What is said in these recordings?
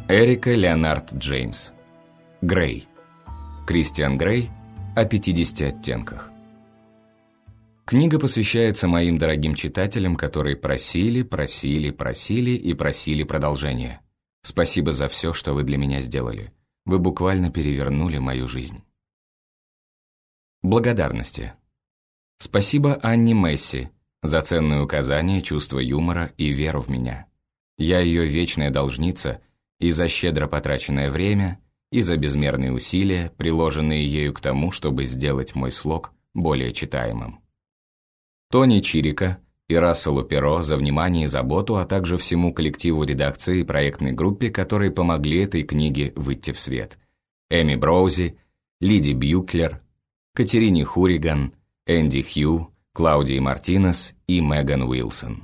Эрика Леонард Джеймс. Грей. Кристиан Грей о 50 оттенках. Книга посвящается моим дорогим читателям, которые просили и просили продолжения. Спасибо за все, что вы для меня сделали. Вы буквально перевернули мою жизнь. Благодарности. Спасибо Анне Месси за ценные указания, чувство юмора и веру в меня. Я ее вечная должница и за щедро потраченное время, и за безмерные усилия, приложенные ею к тому, чтобы сделать мой слог более читаемым. Тони Чирика и Расселу Перо за внимание и заботу, а также всему коллективу редакции и проектной группе, которые помогли этой книге выйти в свет. Эми Броузи, Лиди Бьюклер, Катерине Хуриган, Энди Хью, Клаудии Мартинес и Меган Уилсон.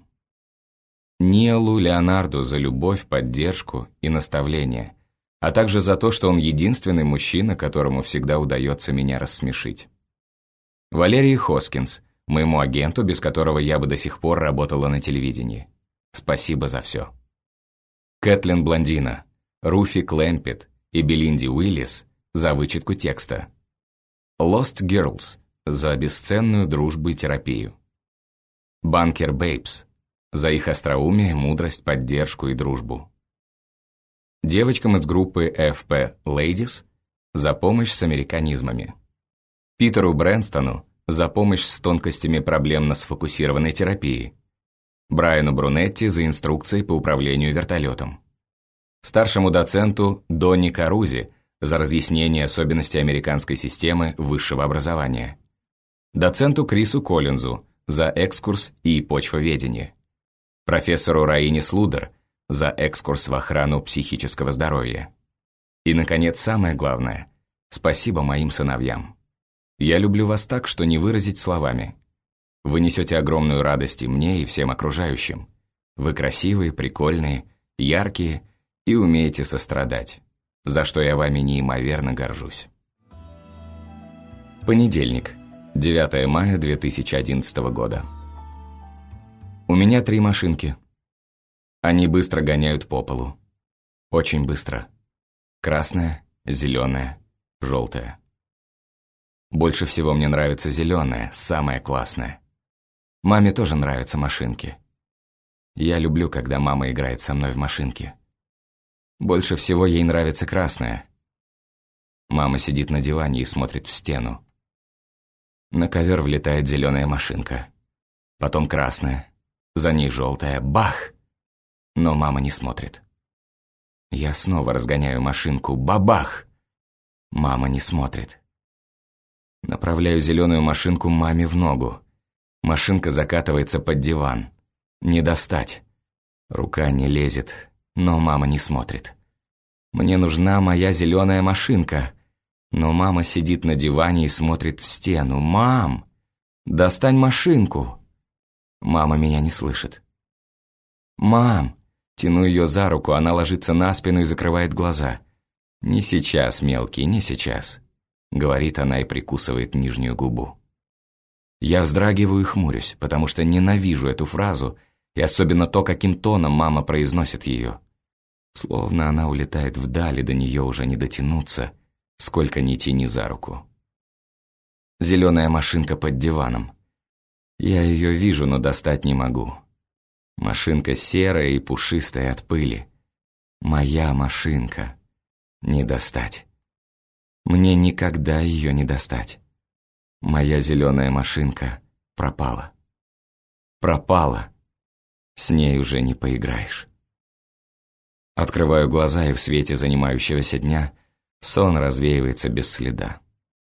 Нилу Леонарду за любовь, поддержку и наставление, а также за то, что он единственный мужчина, которому всегда удается меня рассмешить. Валерии Хоскинс, моему агенту, без которого я бы до сих пор работала на телевидении. Спасибо за все. Кэтлин Блондина, Руфи Клэмпет и Белинди Уиллис за вычетку текста. Lost Girls за бесценную дружбу и терапию. Банкер Бейбс за их остроумие, мудрость, поддержку и дружбу. Девочкам из группы FP Ladies за помощь с американизмами. Питеру Брэнстону за помощь с тонкостями проблемно-сфокусированной терапии. Брайану Брунетти за инструкции по управлению вертолетом. Старшему доценту Донни Карузи за разъяснение особенностей американской системы высшего образования. Доценту Крису Коллинзу за экскурс и почвоведение. Профессору Раине Слудер за экскурс в охрану психического здоровья. И, наконец, самое главное, спасибо моим сыновьям. Я люблю вас так, что не выразить словами. Вы несете огромную радость и мне, и всем окружающим. Вы красивые, прикольные, яркие и умеете сострадать, за что я вами неимоверно горжусь. Понедельник, 9 мая 2011 года. У меня 3 машинки. Они быстро гоняют по полу. Очень быстро. Красная, зеленая, желтая. Больше всего мне нравится зеленая, самая классная. Маме тоже нравятся машинки. Я люблю, когда мама играет со мной в машинки. Больше всего ей нравится красная. Мама сидит на диване и смотрит в стену. На ковер влетает зеленая машинка. Потом красная. За ней желтая. Бах! Но мама не смотрит. Я снова разгоняю машинку. Бабах! Мама не смотрит. Направляю зеленую машинку маме в ногу. Машинка закатывается под диван. Не достать. Рука не лезет, но мама не смотрит. Мне нужна моя зеленая машинка. Но мама сидит на диване и смотрит в стену. «Мам! Достань машинку!» Мама меня не слышит. «Мам!» Тяну ее за руку, она ложится на спину и закрывает глаза. «Не сейчас, мелкий, не сейчас», — говорит она и прикусывает нижнюю губу. Я вздрагиваю и хмурюсь, потому что ненавижу эту фразу, и особенно то, каким тоном мама произносит ее. Словно она улетает вдаль, и до нее уже не дотянуться, сколько ни тяни за руку. Зеленая машинка под диваном. Я ее вижу, но достать не могу. Машинка серая и пушистая от пыли. Моя машинка. Не достать. Мне никогда ее не достать. Моя зеленая машинка пропала. Пропала. С ней уже не поиграешь. Открываю глаза, и в свете занимающегося дня сон развеивается без следа.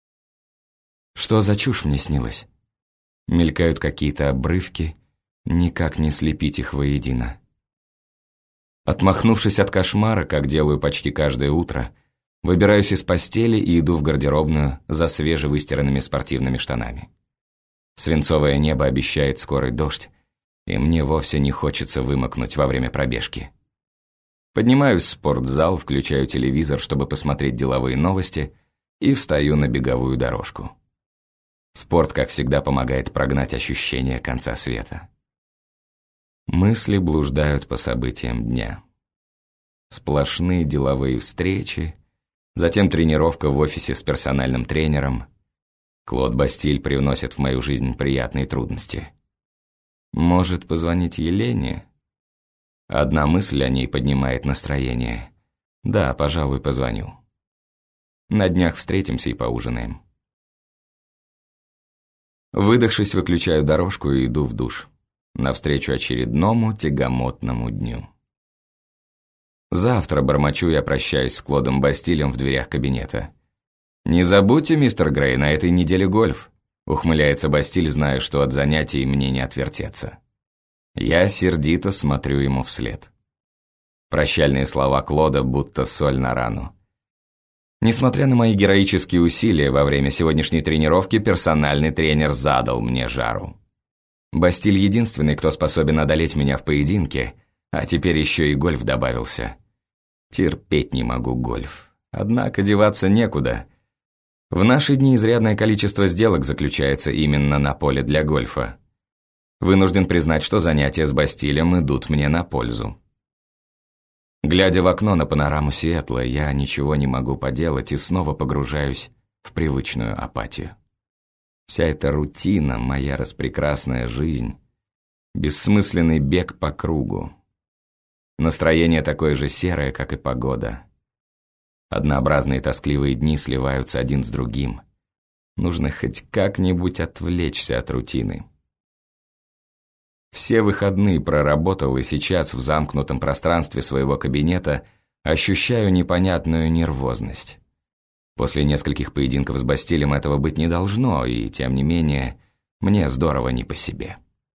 Что за чушь мне снилась? Мелькают какие-то обрывки, никак не слепить их воедино. Отмахнувшись от кошмара, как делаю почти каждое утро, выбираюсь из постели и иду в гардеробную за свежевыстиранными спортивными штанами. Свинцовое небо обещает скорый дождь, и мне вовсе не хочется вымокнуть во время пробежки. Поднимаюсь в спортзал, включаю телевизор, чтобы посмотреть деловые новости, и встаю на беговую дорожку. Спорт, как всегда, помогает прогнать ощущение конца света. Мысли блуждают по событиям дня. Сплошные деловые встречи, затем тренировка в офисе с персональным тренером. Клод Бастиль привносит в мою жизнь приятные трудности. Может, позвонить Елене? Одна мысль о ней поднимает настроение. Да, пожалуй, позвоню. На днях встретимся и поужинаем. Выдохшись, выключаю дорожку и иду в душ. Навстречу очередному тягомотному дню. Завтра, бормочу я, прощаюсь с Клодом Бастилем в дверях кабинета. «Не забудьте, мистер Грей, на этой неделе гольф», — ухмыляется Бастиль, зная, что от занятий мне не отвертеться. Я сердито смотрю ему вслед. Прощальные слова Клода будто соль на рану. Несмотря на мои героические усилия, во время сегодняшней тренировки персональный тренер задал мне жару. Бастиль единственный, кто способен одолеть меня в поединке, а теперь еще и гольф добавился. Терпеть не могу гольф. Однако деваться некуда. В наши дни изрядное количество сделок заключается именно на поле для гольфа. Вынужден признать, что занятия с Бастилем идут мне на пользу. Глядя в окно на панораму Сиэтла, я ничего не могу поделать и снова погружаюсь в привычную апатию. Вся эта рутина, моя распрекрасная жизнь, бессмысленный бег по кругу. Настроение такое же серое, как и погода. Однообразные тоскливые дни сливаются один с другим. Нужно хоть как-нибудь отвлечься от рутины. Все выходные проработал, и сейчас в замкнутом пространстве своего кабинета ощущаю непонятную нервозность. После нескольких поединков с Бастилем этого быть не должно, и, тем не менее, мне здорово не по себе.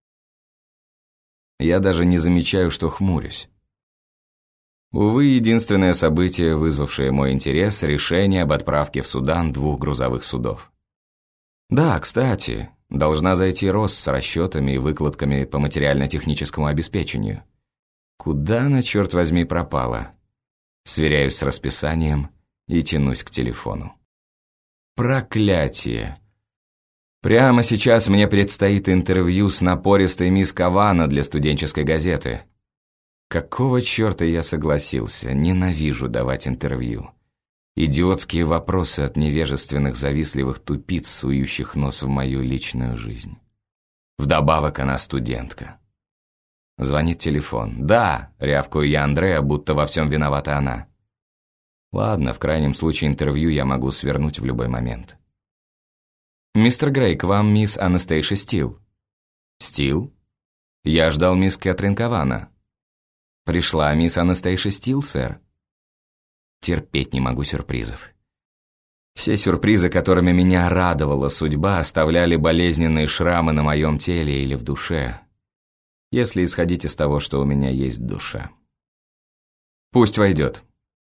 Я даже не замечаю, что хмурюсь. Увы, единственное событие, вызвавшее мой интерес, решение об отправке в Судан 2 грузовых судов. Да, кстати, должна зайти Росс с расчетами и выкладками по материально-техническому обеспечению. Куда она, черт возьми, пропала? Сверяюсь с расписанием и тянусь к телефону. Проклятие! Прямо сейчас мне предстоит интервью с напористой мисс Кавана для студенческой газеты. Какого черта я согласился? Ненавижу давать интервью. Идиотские вопросы от невежественных завистливых тупиц, сующих нос в мою личную жизнь. Вдобавок она студентка. Звонит телефон. «Да!» — рявкаю я Андреа, будто во всем виновата она. Ладно, в крайнем случае интервью я могу свернуть в любой момент. «Мистер Грей, к вам мисс Анастейша Стил». «Стил?» «Я ждал мисс Кэтрин Кавана». «Пришла мисс Анастейша Стил, сэр». Терпеть не могу сюрпризов. Все сюрпризы, которыми меня радовала судьба, оставляли болезненные шрамы на моем теле или в душе, если исходить из того, что у меня есть душа. «Пусть войдет».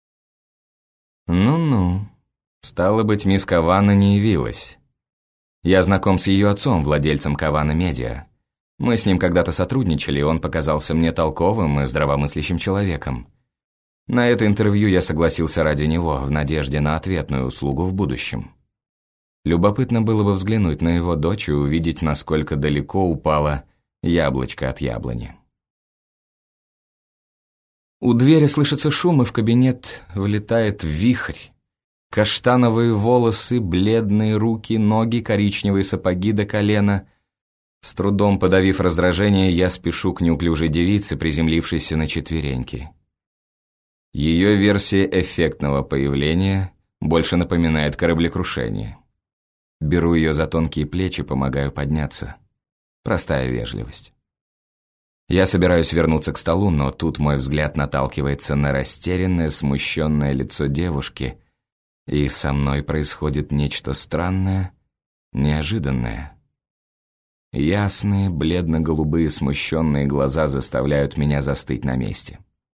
Ну-ну, стало быть, мисс Кавана не явилась. Я знаком с ее отцом, владельцем Кавана Медиа. Мы с ним когда-то сотрудничали, и он показался мне толковым и здравомыслящим человеком. На это интервью я согласился ради него, в надежде на ответную услугу в будущем. Любопытно было бы взглянуть на его дочь и увидеть, насколько далеко упало яблочко от яблони. У двери слышится шум, и в кабинет влетает вихрь. Каштановые волосы, бледные руки, ноги, коричневые сапоги до колена. С трудом подавив раздражение, я спешу к неуклюжей девице, приземлившейся на четвереньки. Ее версия эффектного появления больше напоминает кораблекрушение. Беру ее за тонкие плечи, помогаю подняться. Простая вежливость. Я собираюсь вернуться к столу, но тут мой взгляд наталкивается на растерянное, смущенное лицо девушки, и со мной происходит нечто странное, неожиданное. Ясные, бледно-голубые, смущенные глаза заставляют меня застыть на месте.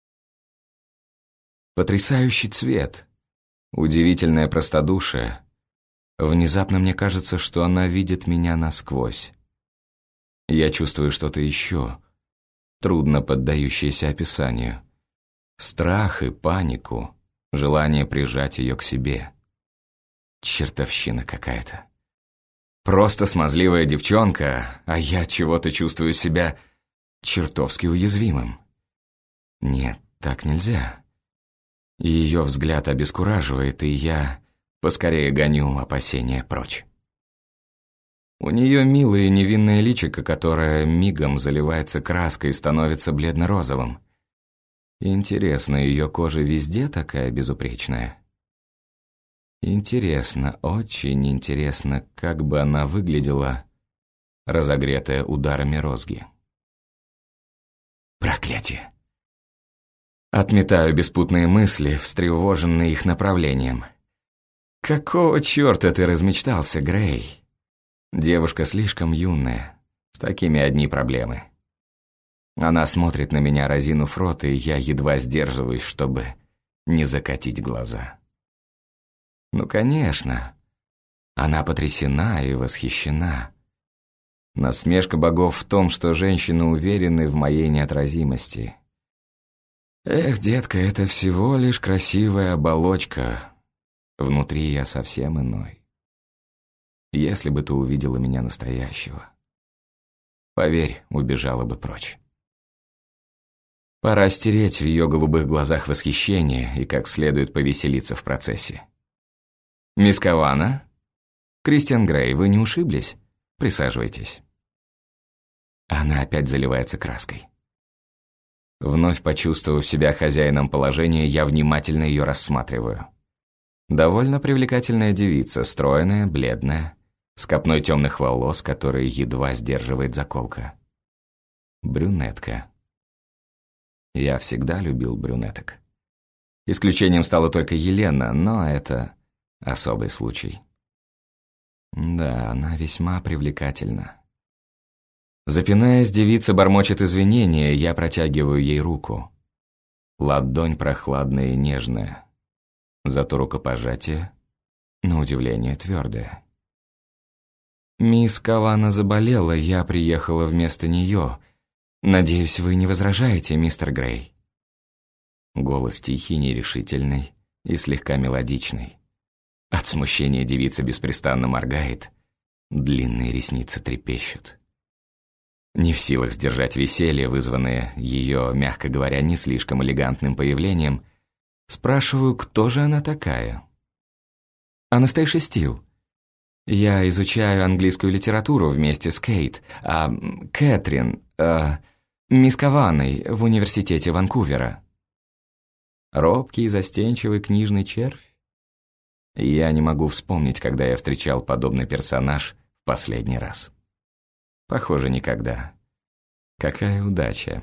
Потрясающий цвет, удивительное простодушие. Внезапно мне кажется, что она видит меня насквозь. Я чувствую что-то еще, трудно поддающееся описанию. Страх и панику, желание прижать ее к себе. Чертовщина какая-то. Просто смазливая девчонка, а я чего-то чувствую себя чертовски уязвимым. Нет, так нельзя. Ее взгляд обескураживает, и я поскорее гоню опасения прочь. У нее милое невинное личико, которое мигом заливается краской и становится бледно-розовым. Интересно, ее кожа везде такая безупречная? Интересно, очень интересно, как бы она выглядела, разогретая ударами розги. Проклятие! Отметаю беспутные мысли, встревоженные их направлением. Какого черта ты размечтался, Грей? Девушка слишком юная, с такими одни проблемы. Она смотрит на меня, разинув рот, и я едва сдерживаюсь, чтобы не закатить глаза. Ну, конечно, она потрясена и восхищена. Насмешка богов в том, что женщины уверены в моей неотразимости. Эх, детка, это всего лишь красивая оболочка. Внутри я совсем иной. Если бы ты увидела меня настоящего, поверь, убежала бы прочь. Пора стереть в ее голубых глазах восхищение и как следует повеселиться в процессе. «Мисс Кавана? Кристиан Грей, вы не ушиблись? Присаживайтесь». Она опять заливается краской. Вновь почувствовав себя хозяином положения, я внимательно ее рассматриваю. Довольно привлекательная девица, стройная, бледная, с копной темных волос, которые едва сдерживает заколка. Брюнетка. Я всегда любил брюнеток. Исключением стала только Елена, но это особый случай. Да, она весьма привлекательна. Запинаясь, девица бормочет извинения, я протягиваю ей руку. Ладонь прохладная и нежная. Зато рукопожатие, на удивление, твердое. «Мисс Кавана заболела, я приехала вместо нее. Надеюсь, вы не возражаете, мистер Грей?» Голос тихий, нерешительный и слегка мелодичный. От смущения девица беспрестанно моргает, длинные ресницы трепещут. Не в силах сдержать веселье, вызванное ее, мягко говоря, не слишком элегантным появлением, спрашиваю, кто же она такая. «Анастейша Стил. Я изучаю английскую литературу вместе с Кейт, Кэтрин, мисс Каваной в университете Ванкувера». Робкий и застенчивый книжный червь? Я не могу вспомнить, когда я встречал подобный персонаж в последний раз. Похоже, никогда. Какая удача.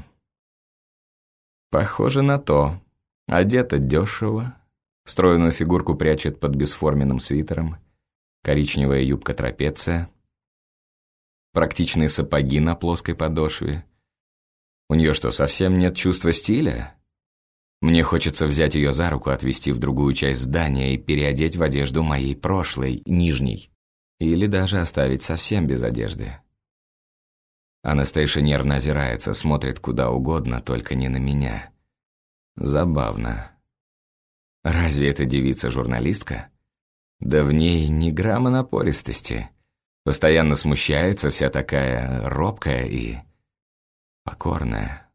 Похоже на то. Одета дешево, стройную фигурку прячет под бесформенным свитером, коричневая юбка-трапеция, практичные сапоги на плоской подошве. У нее что, совсем нет чувства стиля? Мне хочется взять ее за руку, отвезти в другую часть здания и переодеть в одежду моей прошлой, нижней. Или даже оставить совсем без одежды. Анастейша нервно озирается, смотрит куда угодно, только не на меня. Забавно. Разве эта девица журналистка? Да в ней ни грамма напористости. Постоянно смущается, вся такая робкая и покорная.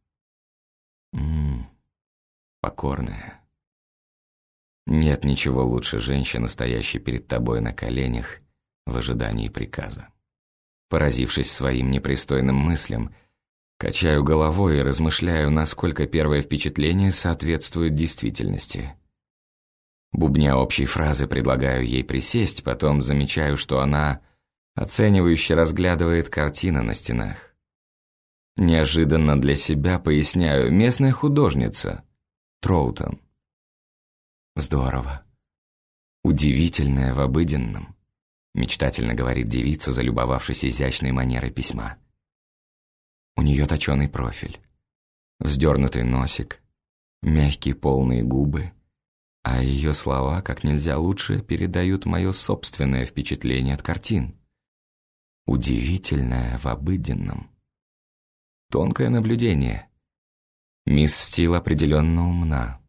Покорная. Нет ничего лучше женщины, стоящей перед тобой на коленях в ожидании приказа. Поразившись своим непристойным мыслям, качаю головой и размышляю, насколько первое впечатление соответствует действительности. Бубня общей фразы, предлагаю ей присесть, потом замечаю, что она оценивающе разглядывает картины на стенах. Неожиданно для себя поясняю: местная художница, Троутон. Здорово. Удивительная в обыденном. Мечтательно говорит девица, залюбовавшись изящной манерой письма. У нее точеный профиль, вздернутый носик, мягкие полные губы, а ее слова как нельзя лучше передают мое собственное впечатление от картин. Удивительное в обыденном. Тонкое наблюдение. Мисс Стил определенно умна.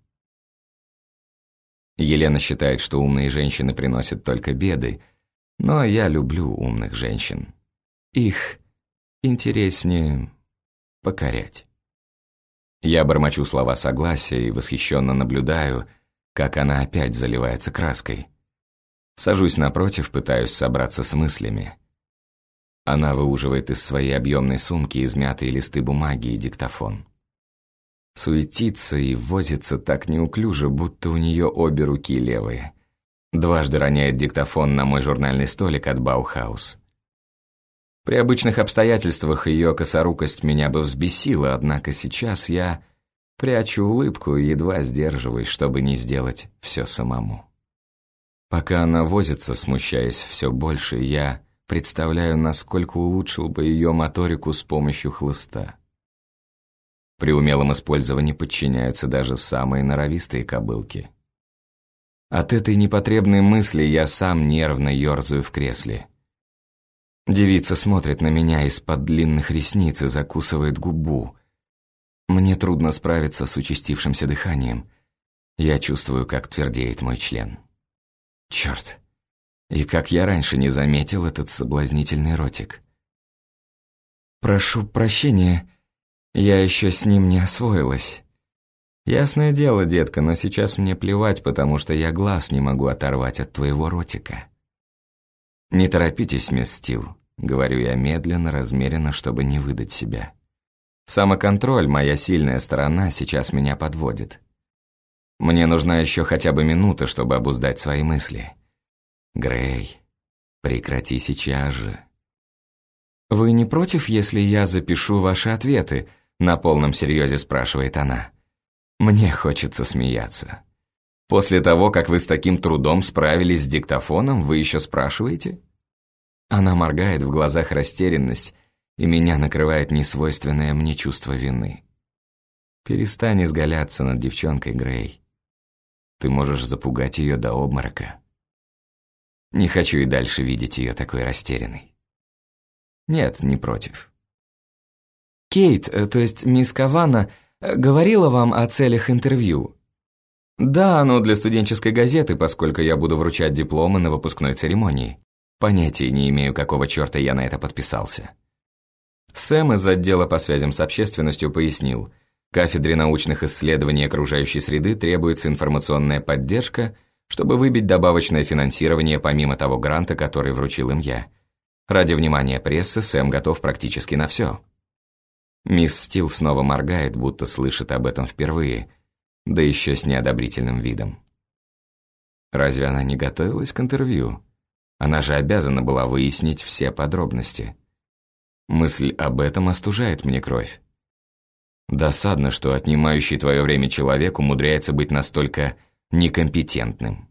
Елена считает, что умные женщины приносят только беды, но я люблю умных женщин. Их интереснее покорять. Я бормочу слова согласия и восхищенно наблюдаю, как она опять заливается краской. Сажусь напротив, пытаюсь собраться с мыслями. Она выуживает из своей объемной сумки измятые листы бумаги и диктофон. Суетится и возится так неуклюже, будто у нее обе руки левые. Дважды роняет диктофон на мой журнальный столик от Баухаус. При обычных обстоятельствах ее косорукость меня бы взбесила, однако сейчас я прячу улыбку и едва сдерживаюсь, чтобы не сделать все самому. Пока она возится, смущаясь все больше, я представляю, насколько улучшил бы ее моторику с помощью хлыста. При умелом использовании подчиняются даже самые норовистые кобылки. От этой непотребной мысли я сам нервно ерзаю в кресле. Девица смотрит на меня из-под длинных ресниц и закусывает губу. Мне трудно справиться с участившимся дыханием. Я чувствую, как твердеет мой член. Черт! И как я раньше не заметил этот соблазнительный ротик. Прошу прощения, я еще с ним не освоилась. Ясное дело, детка, но сейчас мне плевать, потому что я глаз не могу оторвать от твоего ротика. Не торопитесь, мисс Стил, говорю я медленно, размеренно, чтобы не выдать себя. Самоконтроль, моя сильная сторона, сейчас меня подводит. Мне нужна еще хотя бы минута, чтобы обуздать свои мысли. Грей, прекрати сейчас же. «Вы не против, если я запишу ваши ответы?» На полном серьезе спрашивает она. Мне хочется смеяться. После того, как вы с таким трудом справились с диктофоном, вы еще спрашиваете? Она моргает, в глазах растерянность, и меня накрывает несвойственное мне чувство вины. Перестань изгаляться над девчонкой, Грей. Ты можешь запугать ее до обморока. Не хочу и дальше видеть ее такой растерянной. Нет, не против. Кейт, то есть мисс Кавана, говорила вам о целях интервью? Да, но для студенческой газеты, поскольку я буду вручать дипломы на выпускной церемонии. Понятия не имею, какого черта я на это подписался. Сэм из отдела по связям с общественностью пояснил, кафедре научных исследований окружающей среды требуется информационная поддержка, чтобы выбить добавочное финансирование помимо того гранта, который вручил им я. Ради внимания прессы Сэм готов практически на все. Мисс Стил снова моргает, будто слышит об этом впервые, да еще с неодобрительным видом. Разве она не готовилась к интервью? Она же обязана была выяснить все подробности. Мысль об этом остужает мне кровь. Досадно, что отнимающий твое время человек умудряется быть настолько некомпетентным.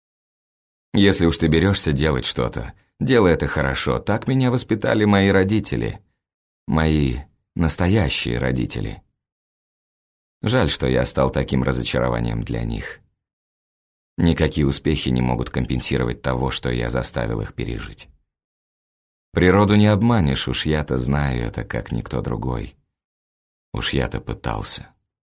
Если уж ты берешься делать что-то, делай это хорошо. Так меня воспитали мои родители. Мои настоящие родители. Жаль, что я стал таким разочарованием для них. Никакие успехи не могут компенсировать того, что я заставил их пережить. Природу не обманешь, уж я-то знаю это, как никто другой. Уж я-то пытался.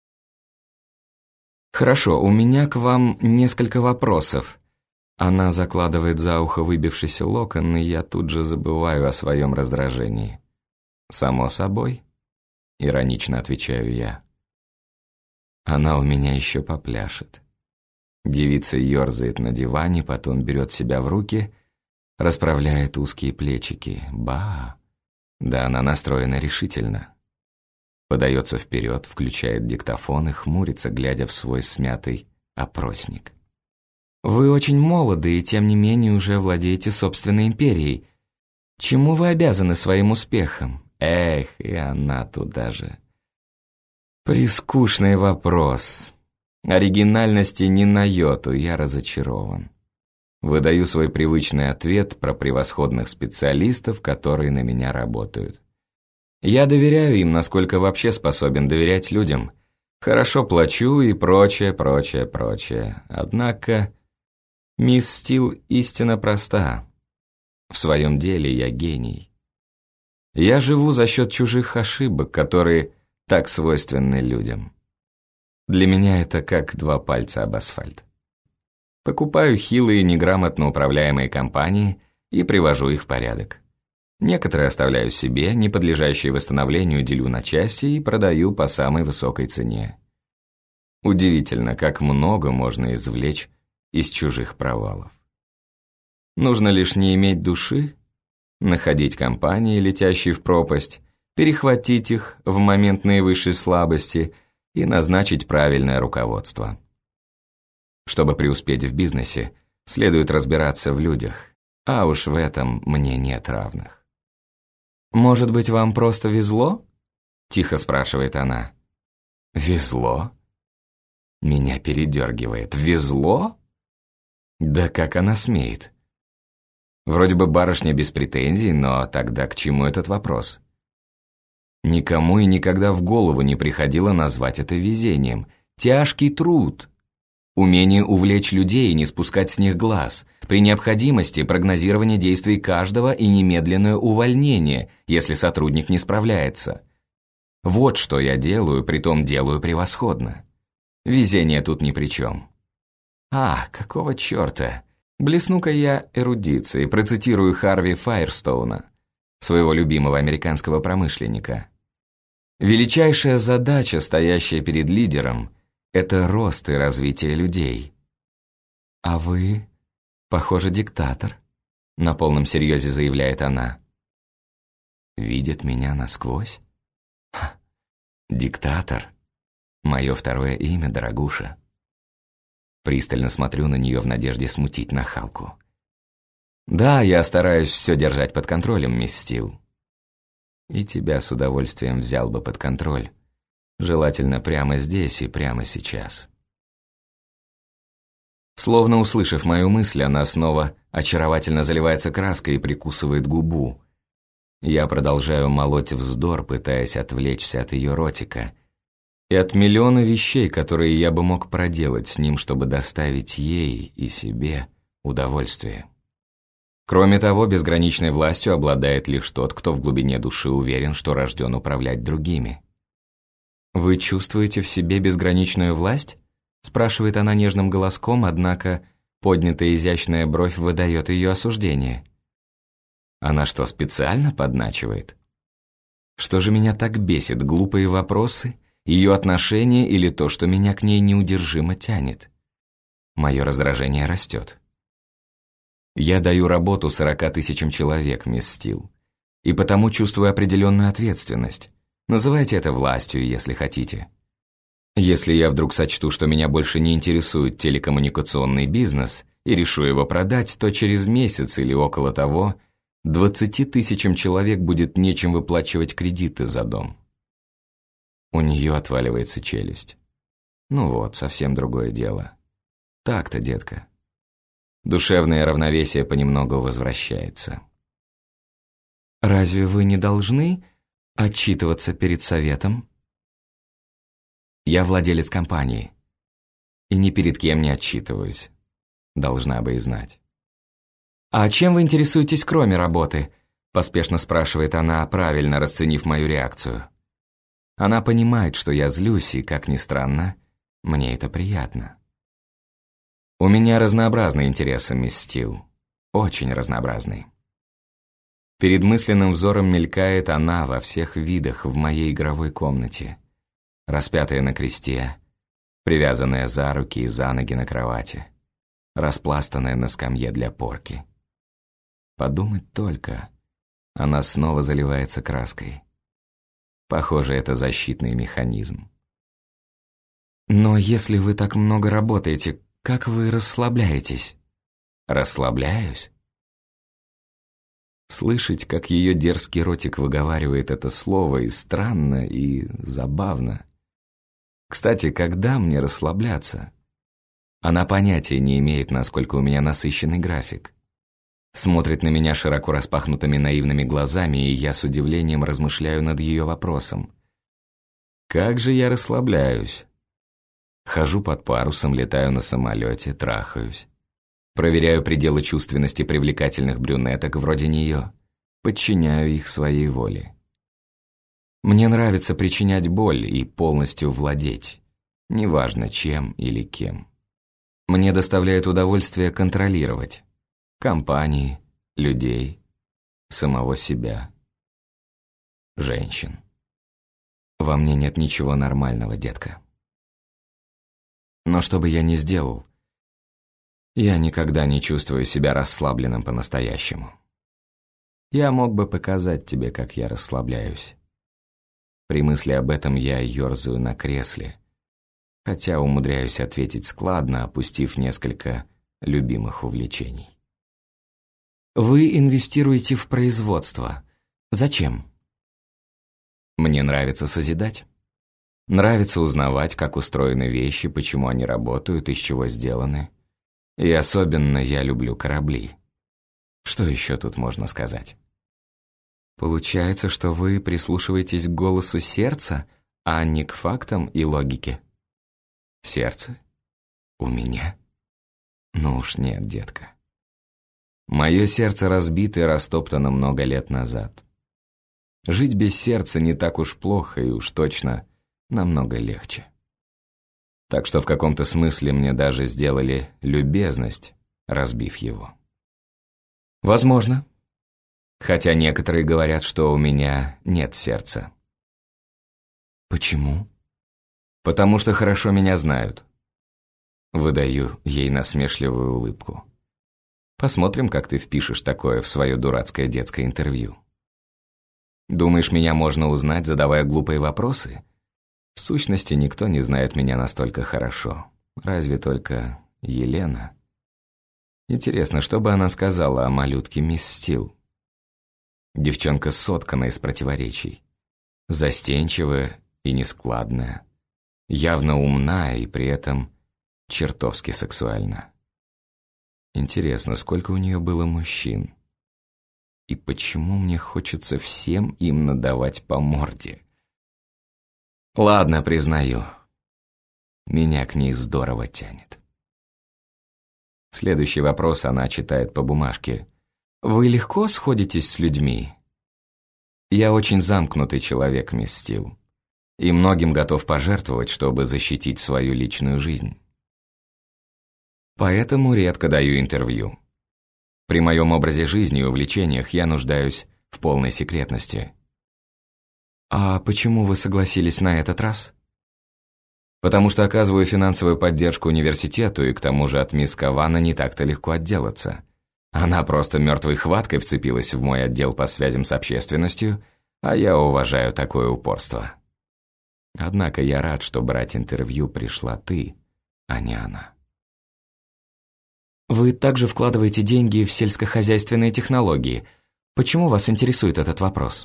Хорошо, у меня к вам несколько вопросов. Она закладывает за ухо выбившийся локон, и я тут же забываю о своем раздражении. Само собой, иронично отвечаю я. Она у меня еще попляшет. Девица ерзает на диване, потом берет себя в руки, расправляет узкие плечики. Ба! Да она настроена решительно. Подается вперед, включает диктофон и хмурится, глядя в свой смятый опросник. Вы очень молоды и тем не менее уже владеете собственной империей. Чему вы обязаны своим успехом? Эх, и она туда же. Прискучный вопрос. Оригинальности ни на йоту, я разочарован. Выдаю свой привычный ответ про превосходных специалистов, которые на меня работают. Я доверяю им, насколько вообще способен доверять людям. Хорошо плачу и прочее, прочее, прочее. Однако мисс Стил истинно проста. В своем деле я гений. Я живу за счет чужих ошибок, которые так свойственны людям. Для меня это как два пальца об асфальт. Покупаю хилые, неграмотно управляемые компании и привожу их в порядок. Некоторые оставляю себе, не подлежащие восстановлению делю на части и продаю по самой высокой цене. Удивительно, как много можно извлечь из чужих провалов. Нужно лишь не иметь души, находить компании, летящие в пропасть, перехватить их в момент наивысшей слабости и назначить правильное руководство. Чтобы преуспеть в бизнесе, следует разбираться в людях, а уж в этом мне нет равных. «Может быть, вам просто везло?» – тихо спрашивает она. «Везло?» Меня передергивает. «Везло?» Да как она смеет? Вроде бы барышня без претензий, но тогда к чему этот вопрос? Никому и никогда в голову не приходило назвать это везением. Тяжкий труд. Умение увлечь людей и не спускать с них глаз. При необходимости прогнозирование действий каждого и немедленное увольнение, если сотрудник не справляется. Вот что я делаю, притом делаю превосходно. Везение тут ни при чем. Какого черта? Блесну-ка я эрудицией, процитирую Харви Файрстоуна, своего любимого американского промышленника. Величайшая задача, стоящая перед лидером, это рост и развитие людей. А вы, похоже, диктатор, на полном серьезе заявляет она. Видит меня насквозь? Диктатор. Мое второе имя, дорогуша. Пристально смотрю на нее в надежде смутить нахалку. Да, я стараюсь все держать под контролем, мисс Стил. И тебя с удовольствием взял бы под контроль. Желательно прямо здесь и прямо сейчас. Словно услышав мою мысль, она снова очаровательно заливается краской и прикусывает губу. Я продолжаю молоть вздор, пытаясь отвлечься от ее ротика и от миллиона вещей, которые я бы мог проделать с ним, чтобы доставить ей и себе удовольствие. Кроме того, безграничной властью обладает лишь тот, кто в глубине души уверен, что рожден управлять другими. «Вы чувствуете в себе безграничную власть?» – спрашивает она нежным голоском, однако поднятая изящная бровь выдает ее осуждение. Она что, специально подначивает? Что же меня так бесит, глупые вопросы, ее отношения или то, что меня к ней неудержимо тянет? Мое раздражение растет. Я даю работу 40 тысячам человек, мисс Стил, и потому чувствую определенную ответственность. Называйте это властью, если хотите. Если я вдруг сочту, что меня больше не интересует телекоммуникационный бизнес и решу его продать, то через месяц или около того 20 тысячам человек будет нечем выплачивать кредиты за дом. У нее отваливается челюсть. Ну вот, совсем другое дело. Так-то, детка. Душевное равновесие понемногу возвращается. «Разве вы не должны отчитываться перед советом?» «Я владелец компании, и ни перед кем не отчитываюсь. Должна бы и знать». «А чем вы интересуетесь, кроме работы?» – поспешно спрашивает она, правильно расценив мою реакцию. Она понимает, что я злюсь, и, как ни странно, мне это приятно. У меня разнообразные интересы, мисс Стил. Очень разнообразные. Перед мысленным взором мелькает она во всех видах в моей игровой комнате. Распятая на кресте, привязанная за руки и за ноги на кровати, распластанная на скамье для порки. Подумать только, она снова заливается краской. Похоже, это защитный механизм. «Но если вы так много работаете, как вы расслабляетесь?» «Расслабляюсь?» Слышать, как ее дерзкий ротик выговаривает это слово, и странно, и забавно. Кстати, когда мне расслабляться? Она понятия не имеет, насколько у меня насыщенный график. Смотрит на меня широко распахнутыми наивными глазами, и я с удивлением размышляю над ее вопросом. Как же я расслабляюсь? Хожу под парусом, летаю на самолете, трахаюсь. Проверяю пределы чувственности привлекательных брюнеток вроде нее. Подчиняю их своей воле. Мне нравится причинять боль и полностью владеть, неважно чем или кем. Мне доставляет удовольствие контролировать компании, людей, самого себя, женщин. Во мне нет ничего нормального, детка. Но что бы я ни сделал, я никогда не чувствую себя расслабленным по-настоящему. Я мог бы показать тебе, как я расслабляюсь. При мысли об этом я ерзаю на кресле, хотя умудряюсь ответить складно, опустив несколько любимых увлечений. Вы инвестируете в производство. Зачем? Мне нравится созидать. Нравится узнавать, как устроены вещи, почему они работают, из чего сделаны. И особенно я люблю корабли. Что еще тут можно сказать? Получается, что вы прислушиваетесь к голосу сердца, а не к фактам и логике. Сердце? У меня? Ну уж нет, детка. Мое сердце разбито и растоптано много лет назад. Жить без сердца не так уж плохо и уж точно намного легче. Так что в каком-то смысле мне даже сделали любезность, разбив его. Возможно. Хотя некоторые говорят, что у меня нет сердца. Почему? Потому что хорошо меня знают. Выдаю ей насмешливую улыбку. Посмотрим, как ты впишешь такое в свое дурацкое детское интервью. Думаешь, меня можно узнать, задавая глупые вопросы? В сущности, никто не знает меня настолько хорошо. Разве только Елена. Интересно, что бы она сказала о малютке мисс Стил? Девчонка соткана из противоречий. Застенчивая и нескладная. Явно умна и при этом чертовски сексуальна. Интересно, сколько у нее было мужчин? И почему мне хочется всем им надавать по морде? Ладно, признаю. Меня к ней здорово тянет. Следующий вопрос она читает по бумажке. «Вы легко сходитесь с людьми?» «Я очень замкнутый человек, мисс Стил, и многим готов пожертвовать, чтобы защитить свою личную жизнь. Поэтому редко даю интервью. При моем образе жизни и увлечениях я нуждаюсь в полной секретности». «А почему вы согласились на этот раз?» «Потому что оказываю финансовую поддержку университету, и к тому же от мисс Кавана не так-то легко отделаться. Она просто мертвой хваткой вцепилась в мой отдел по связям с общественностью, а я уважаю такое упорство. Однако я рад, что брать интервью пришла ты, а не она». «Вы также вкладываете деньги в сельскохозяйственные технологии. Почему вас интересует этот вопрос?»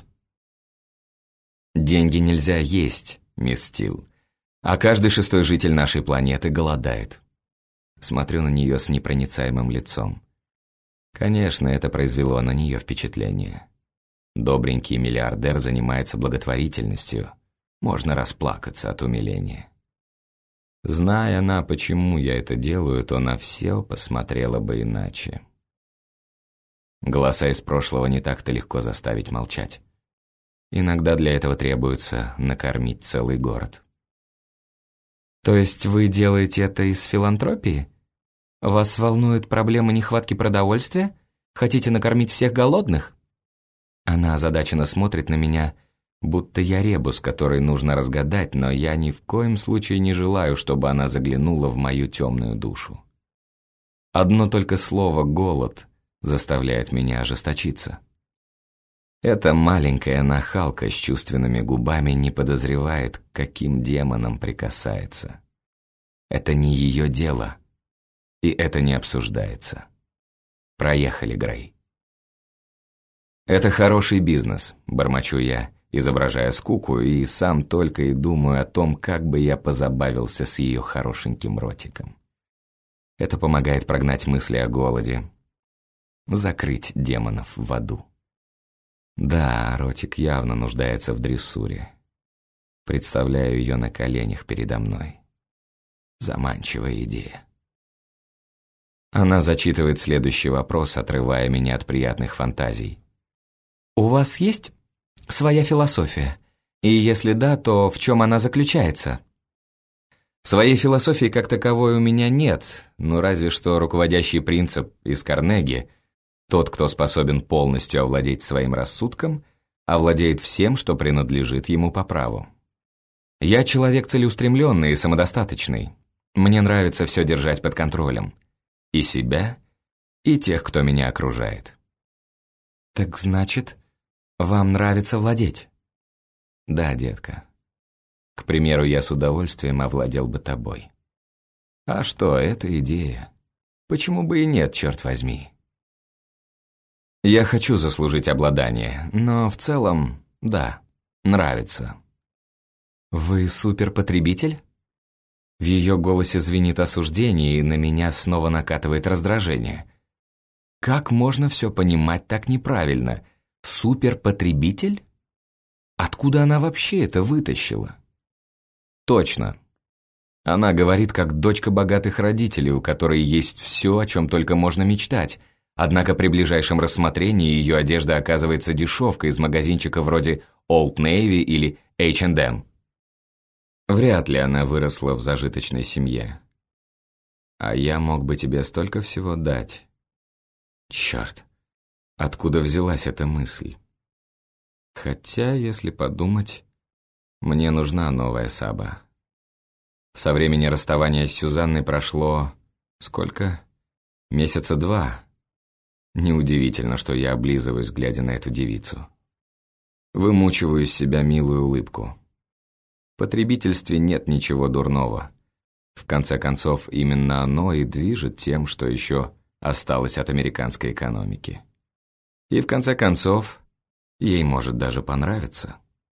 «Деньги нельзя есть, мисс Стил, а каждый шестой житель нашей планеты голодает». Смотрю на нее с непроницаемым лицом. Конечно, это произвело на нее впечатление. Добренький миллиардер занимается благотворительностью. Можно расплакаться от умиления. Зная она, почему я это делаю, то на все посмотрела бы иначе. Голоса из прошлого не так-то легко заставить молчать. Иногда для этого требуется накормить целый город. «То есть вы делаете это из филантропии? Вас волнует проблема нехватки продовольствия? Хотите накормить всех голодных?» Она озадаченно смотрит на меня, будто я ребус, который нужно разгадать, но я ни в коем случае не желаю, чтобы она заглянула в мою темную душу. Одно только слово «голод» заставляет меня ожесточиться. Эта маленькая нахалка с чувственными губами не подозревает, к каким демонам прикасается. Это не ее дело, и это не обсуждается. Проехали, Грей. «Это хороший бизнес», — бормочу я, изображая скуку, и сам только и думаю о том, как бы я позабавился с ее хорошеньким ротиком. Это помогает прогнать мысли о голоде, закрыть демонов в аду. Да, ротик явно нуждается в дрессуре. Представляю ее на коленях передо мной. Заманчивая идея. Она зачитывает следующий вопрос, отрывая меня от приятных фантазий. «У вас есть своя философия? И если да, то в чем она заключается?» Своей философии как таковой у меня нет, ну разве что руководящий принцип из Карнеги Тот, кто способен полностью овладеть своим рассудком, овладеет всем, что принадлежит ему по праву. Я человек целеустремленный и самодостаточный. Мне нравится все держать под контролем. И себя, и тех, кто меня окружает. Так значит, вам нравится владеть? Да, детка. К примеру, я с удовольствием овладел бы тобой. А что, это идея. Почему бы и нет, черт возьми? Я хочу заслужить обладание, но в целом, да, нравится. Вы суперпотребитель? В ее голосе звенит осуждение, и на меня снова накатывает раздражение. Как можно все понимать так неправильно? Суперпотребитель? Откуда она вообще это вытащила? Точно. Она говорит, как дочка богатых родителей, у которой есть все, о чем только можно мечтать. Однако при ближайшем рассмотрении ее одежда оказывается дешевкой из магазинчика вроде Old Navy или H&M. Вряд ли она выросла в зажиточной семье. А я мог бы тебе столько всего дать. Черт, откуда взялась эта мысль? Хотя, если подумать, мне нужна новая Саба. Со времени расставания с Сюзанной прошло... сколько? Месяца 2. Неудивительно, что я облизываюсь, глядя на эту девицу. Вымучиваю из себя милую улыбку. В потребительстве нет ничего дурного. В конце концов, именно оно и движет тем, что еще осталось от американской экономики. И в конце концов, ей может даже понравиться.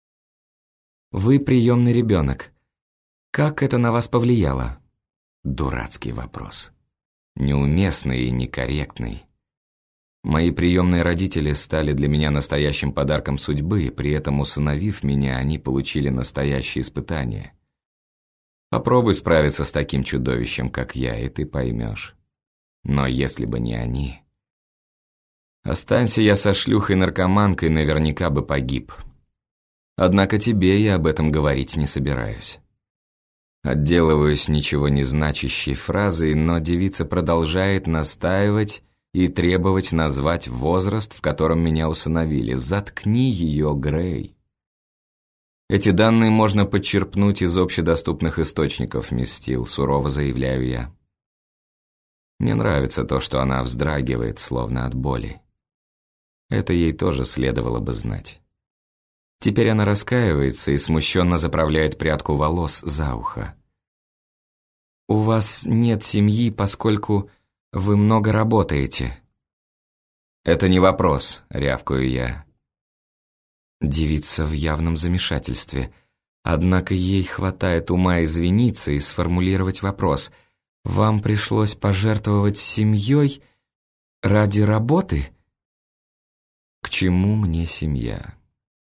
Вы приемный ребенок. Как это на вас повлияло? Дурацкий вопрос. Неуместный и некорректный. Мои приемные родители стали для меня настоящим подарком судьбы, при этом усыновив меня, они получили настоящее испытание. Попробуй справиться с таким чудовищем, как я, и ты поймешь. Но если бы не они... Останься я со шлюхой-наркоманкой, наверняка бы погиб. Однако тебе я об этом говорить не собираюсь. Отделываюсь ничего не значащей фразой, но девица продолжает настаивать и требовать назвать возраст, в котором меня усыновили. Заткни ее, Грей. Эти данные можно подчерпнуть из общедоступных источников, мисс Стил, сурово заявляю я. Мне нравится то, что она вздрагивает, словно от боли. Это ей тоже следовало бы знать. Теперь она раскаивается и смущенно заправляет прядку волос за ухо. «У вас нет семьи, поскольку вы много работаете». «Это не вопрос», — рявкаю я. Девица в явном замешательстве. Однако ей хватает ума извиниться и сформулировать вопрос. «Вам пришлось пожертвовать семьей ради работы?» «К чему мне семья?»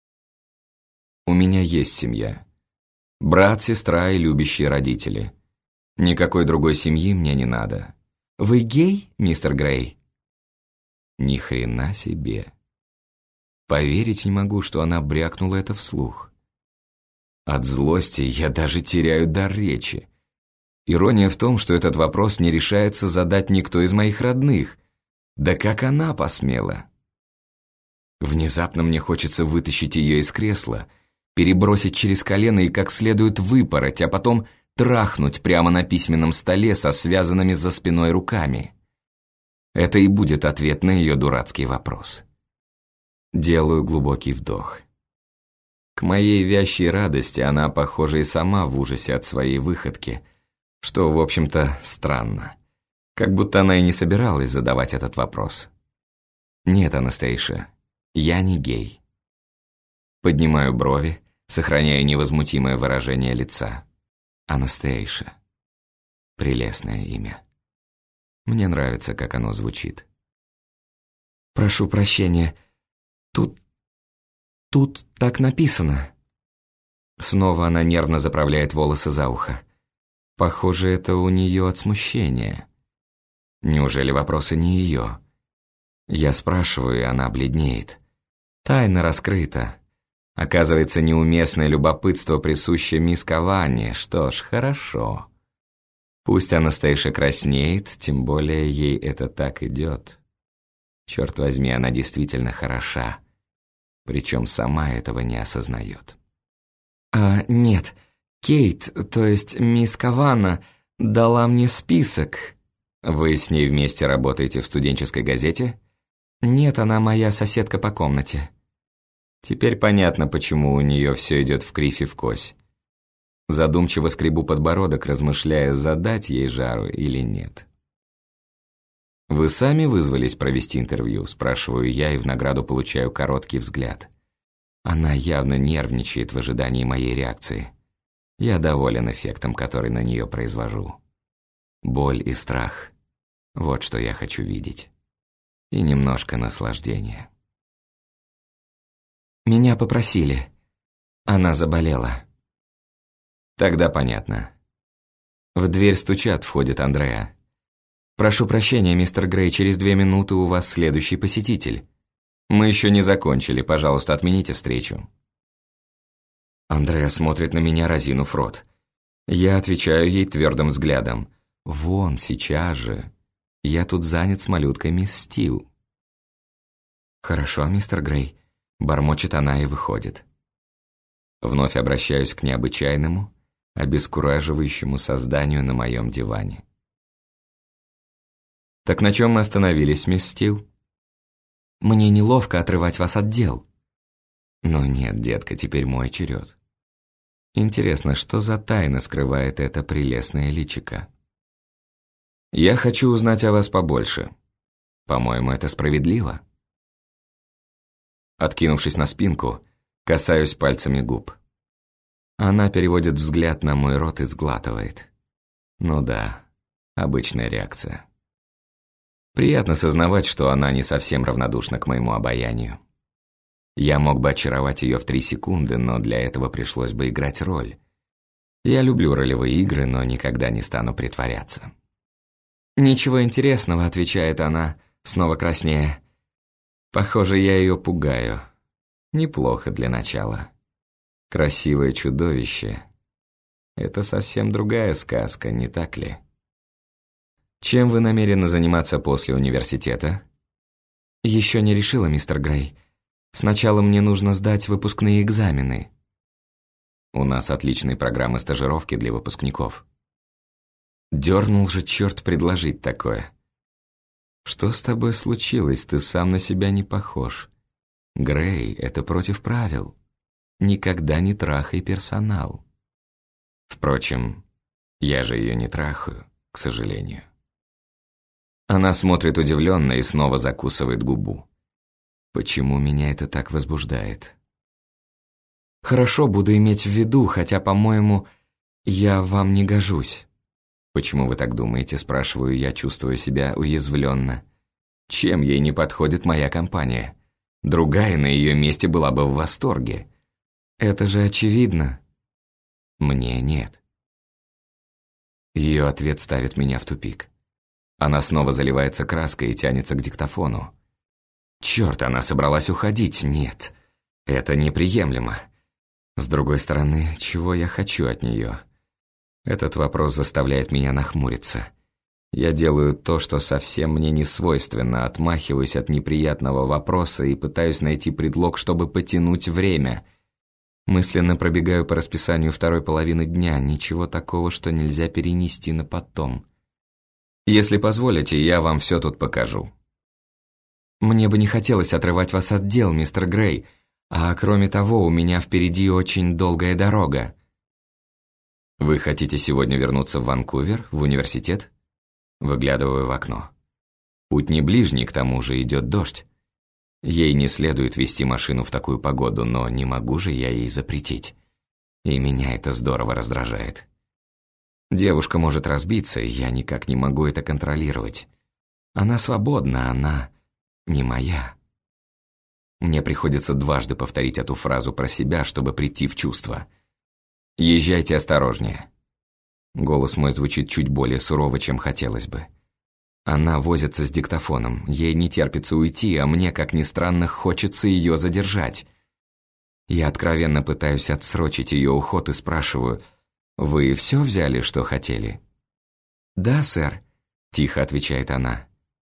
«У меня есть семья. Брат, сестра и любящие родители. Никакой другой семьи мне не надо». «Вы гей, мистер Грей?» Ни хрена себе. Поверить не могу, что она брякнула это вслух. От злости я даже теряю дар речи. Ирония в том, что этот вопрос не решается задать никто из моих родных. Да как она посмела? Внезапно мне хочется вытащить ее из кресла, перебросить через колено и как следует выпороть, а потом трахнуть прямо на письменном столе со связанными за спиной руками. Это и будет ответ на ее дурацкий вопрос. Делаю глубокий вдох. К моей вящей радости она, похоже, и сама в ужасе от своей выходки, что, в общем-то, странно. Как будто она и не собиралась задавать этот вопрос. «Нет, Анастейша, я не гей». Поднимаю брови, сохраняя невозмутимое выражение лица. Анастейша. Прелестное имя. Мне нравится, как оно звучит. «Прошу прощения, тут так написано». Снова она нервно заправляет волосы за ухо. Похоже, это у нее от смущения. Неужели вопросы не ее? Я спрашиваю, и она бледнеет. Тайна раскрыта. Оказывается, неуместное любопытство присуще мисс Кавани. Что ж, хорошо. Пусть Анастейша краснеет, тем более ей это так идет. Черт возьми, она действительно хороша, причем сама этого не осознает. Нет, Кейт, то есть мисс Каванна, дала мне список». «Вы с ней вместе работаете в студенческой газете?» «Нет, она моя соседка по комнате». Теперь понятно, почему у нее все идет в кривь и в кось. Задумчиво скребу подбородок, размышляя, задать ей жару или нет. «Вы сами вызвались провести интервью?» – спрашиваю я и в награду получаю короткий взгляд. Она явно нервничает в ожидании моей реакции. Я доволен эффектом, который на нее произвожу. Боль и страх – вот что я хочу видеть. И немножко наслаждения. «Меня попросили. Она заболела». Тогда понятно. В дверь стучат, входит Андреа. «Прошу прощения, мистер Грей, через 2 минуты у вас следующий посетитель». «Мы еще не закончили, пожалуйста, отмените встречу». Андреа смотрит на меня, разинув рот. Я отвечаю ей твердым взглядом. «Вон, сейчас же. Я тут занят с малюткой мисс Стил». «Хорошо, мистер Грей», — бормочет она и выходит. Вновь обращаюсь к необычайному, обескураживающему созданию на моем диване. «Так на чем мы остановились, мисс Стил?» «Мне неловко отрывать вас от дел». «Ну нет, детка, теперь мой черед. Интересно, что за тайна скрывает это прелестное личико?» «Я хочу узнать о вас побольше. По-моему, это справедливо». Откинувшись на спинку, касаюсь пальцами губ. Она переводит взгляд на мой рот и сглатывает. Ну да, обычная реакция. Приятно сознавать, что она не совсем равнодушна к моему обаянию. Я мог бы очаровать ее в 3 секунды, но для этого пришлось бы играть роль. Я люблю ролевые игры, но никогда не стану притворяться. «Ничего интересного», — отвечает она, снова краснея. Похоже, я ее пугаю. Неплохо для начала. Красивое чудовище. Это совсем другая сказка, не так ли? Чем вы намерены заниматься после университета? Еще не решила, мистер Грей. Сначала мне нужно сдать выпускные экзамены. У нас отличные программы стажировки для выпускников. Дернул же черт предложить такое. Что с тобой случилось? Ты сам на себя не похож. Грей, это против правил. Никогда не трахай персонал. Впрочем, я же ее не трахаю, к сожалению. Она смотрит удивленно и снова закусывает губу. Почему меня это так возбуждает? «Хорошо, буду иметь в виду, хотя, по-моему, я вам не гожусь». «Почему вы так думаете?» – спрашиваю я, чувствую себя уязвленно. Чем ей не подходит моя компания? Другая на ее месте была бы в восторге. «Это же очевидно». Мне нет. Ее ответ ставит меня в тупик. Она снова заливается краской и тянется к диктофону. Черт, она собралась уходить. Нет, это неприемлемо. С другой стороны, чего я хочу от нее? Этот вопрос заставляет меня нахмуриться. Я делаю то, что совсем мне не свойственно, отмахиваюсь от неприятного вопроса и пытаюсь найти предлог, чтобы потянуть время. Мысленно пробегаю по расписанию второй половины дня, ничего такого, что нельзя перенести на потом. Если позволите, я вам все тут покажу. Мне бы не хотелось отрывать вас от дел, мистер Грей, а кроме того, у меня впереди очень долгая дорога. Вы хотите сегодня вернуться в Ванкувер, в университет? Выглядываю в окно. Путь не ближний, к тому же идет дождь. Ей не следует вести машину в такую погоду, но не могу же я ей запретить. И меня это здорово раздражает. Девушка может разбиться, и я никак не могу это контролировать. Она свободна, она не моя. Мне приходится дважды повторить эту фразу про себя, чтобы прийти в чувство. «Езжайте осторожнее». Голос мой звучит чуть более сурово, чем хотелось бы. Она возится с диктофоном, ей не терпится уйти, а мне, как ни странно, хочется ее задержать. Я откровенно пытаюсь отсрочить ее уход и спрашиваю: «Вы все взяли, что хотели?» «Да, сэр», — тихо отвечает она.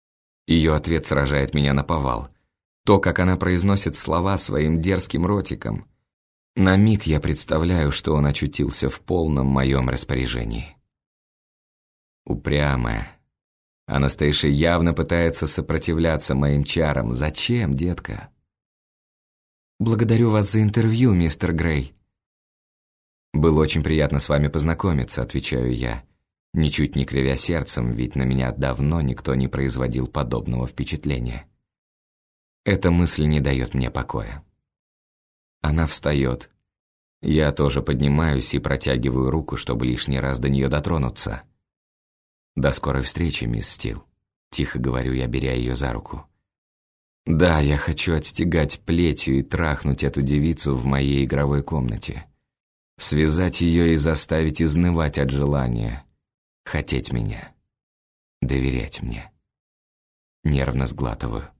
Ее ответ сражает меня наповал. То, как она произносит слова своим дерзким ротиком. На миг я представляю, что он очутился в полном моем распоряжении. Упрямая. Анастейша явно пытается сопротивляться моим чарам. Зачем, детка? «Благодарю вас за интервью, мистер Грей». «Было очень приятно с вами познакомиться», — отвечаю я, ничуть не кривя сердцем, ведь на меня давно никто не производил подобного впечатления. Эта мысль не дает мне покоя. Она встает. Я тоже поднимаюсь и протягиваю руку, чтобы лишний раз до нее дотронуться. «До скорой встречи, мисс Стил», — тихо говорю я, беря ее за руку. Да, я хочу отстегать плетью и трахнуть эту девицу в моей игровой комнате. Связать ее и заставить изнывать от желания. Хотеть меня. Доверять мне. Нервно сглатываю.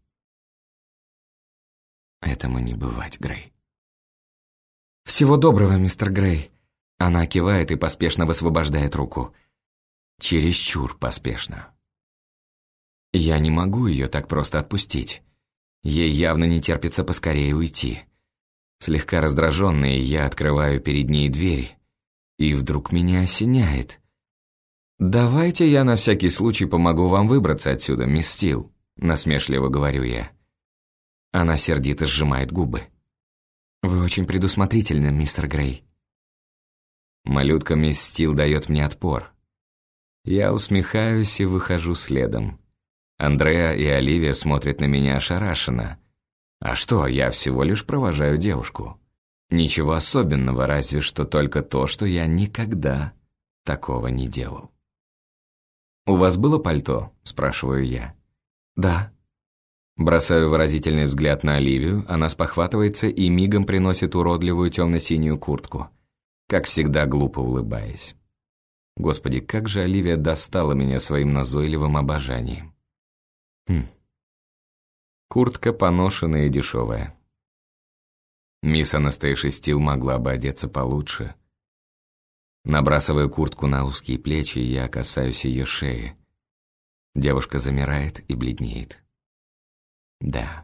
Этому не бывать, Грей. «Всего доброго, мистер Грей». Она кивает и поспешно высвобождает руку. Чересчур поспешно. Я не могу ее так просто отпустить. Ей явно не терпится поскорее уйти. Слегка раздраженный, я открываю перед ней дверь, и вдруг меня осеняет. «Давайте я на всякий случай помогу вам выбраться отсюда, мисс Стил», — насмешливо говорю я. Она сердито сжимает губы. «Вы очень предусмотрительны, мистер Грей». Малютка мисс Стил дает мне отпор. Я усмехаюсь и выхожу следом. Андреа и Оливия смотрят на меня ошарашенно. А что, я всего лишь провожаю девушку. Ничего особенного, разве что только то, что я никогда такого не делал. «У вас было пальто?» – спрашиваю я. «Да». Бросаю выразительный взгляд на Оливию, она спохватывается и мигом приносит уродливую темно-синюю куртку, как всегда глупо улыбаясь. Господи, как же Оливия достала меня своим назойливым обожанием. Куртка поношенная и дешевая. Мисс Анастейша Стил могла бы одеться получше. Набрасывая куртку на узкие плечи, я касаюсь ее шеи. Девушка замирает и бледнеет. Да.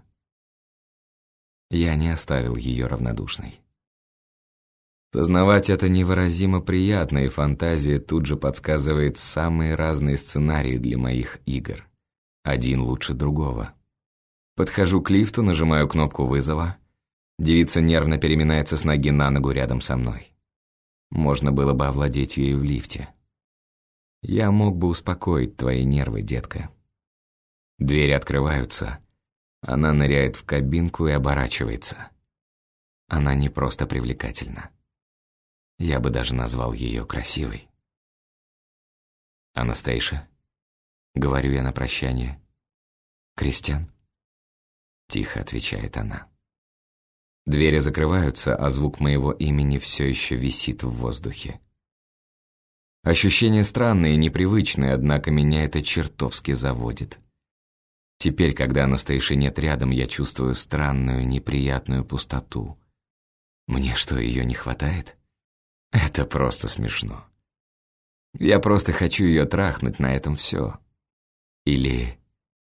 Я не оставил ее равнодушной. Сознавать это невыразимо приятно, и фантазия тут же подсказывает самые разные сценарии для моих игр. Один лучше другого. Подхожу к лифту, нажимаю кнопку вызова. Девица нервно переминается с ноги на ногу рядом со мной. Можно было бы овладеть ею в лифте. Я мог бы успокоить твои нервы, детка. Двери открываются. Она ныряет в кабинку и оборачивается. Она не просто привлекательна. Я бы даже назвал ее красивой. «Анастейша», — говорю я на прощание. «Кристиан», — тихо отвечает она. Двери закрываются, а звук моего имени все еще висит в воздухе. Ощущение странное и непривычное, однако меня это чертовски заводит. Теперь, когда Анастейши нет рядом, я чувствую странную, неприятную пустоту. Мне что, ее не хватает? Это просто смешно. Я просто хочу ее трахнуть, на этом все. Или...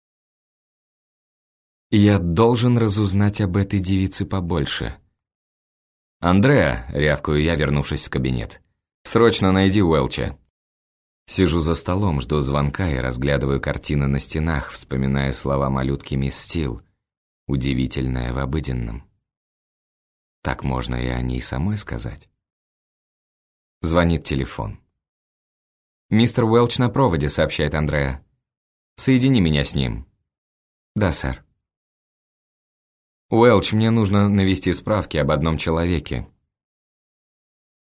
Я должен разузнать об этой девице побольше. «Андреа», — рявкаю я, вернувшись в кабинет, — «срочно найди Уэлча». Сижу за столом, жду звонка и разглядываю картины на стенах, вспоминая слова малютки мисс Стил, удивительное в обыденном. Так можно и о ней самой сказать. Звонит телефон. «Мистер Уэлч на проводе», — сообщает Андреа. «Соедини меня с ним». «Да, сэр». «Уэлч, мне нужно навести справки об одном человеке.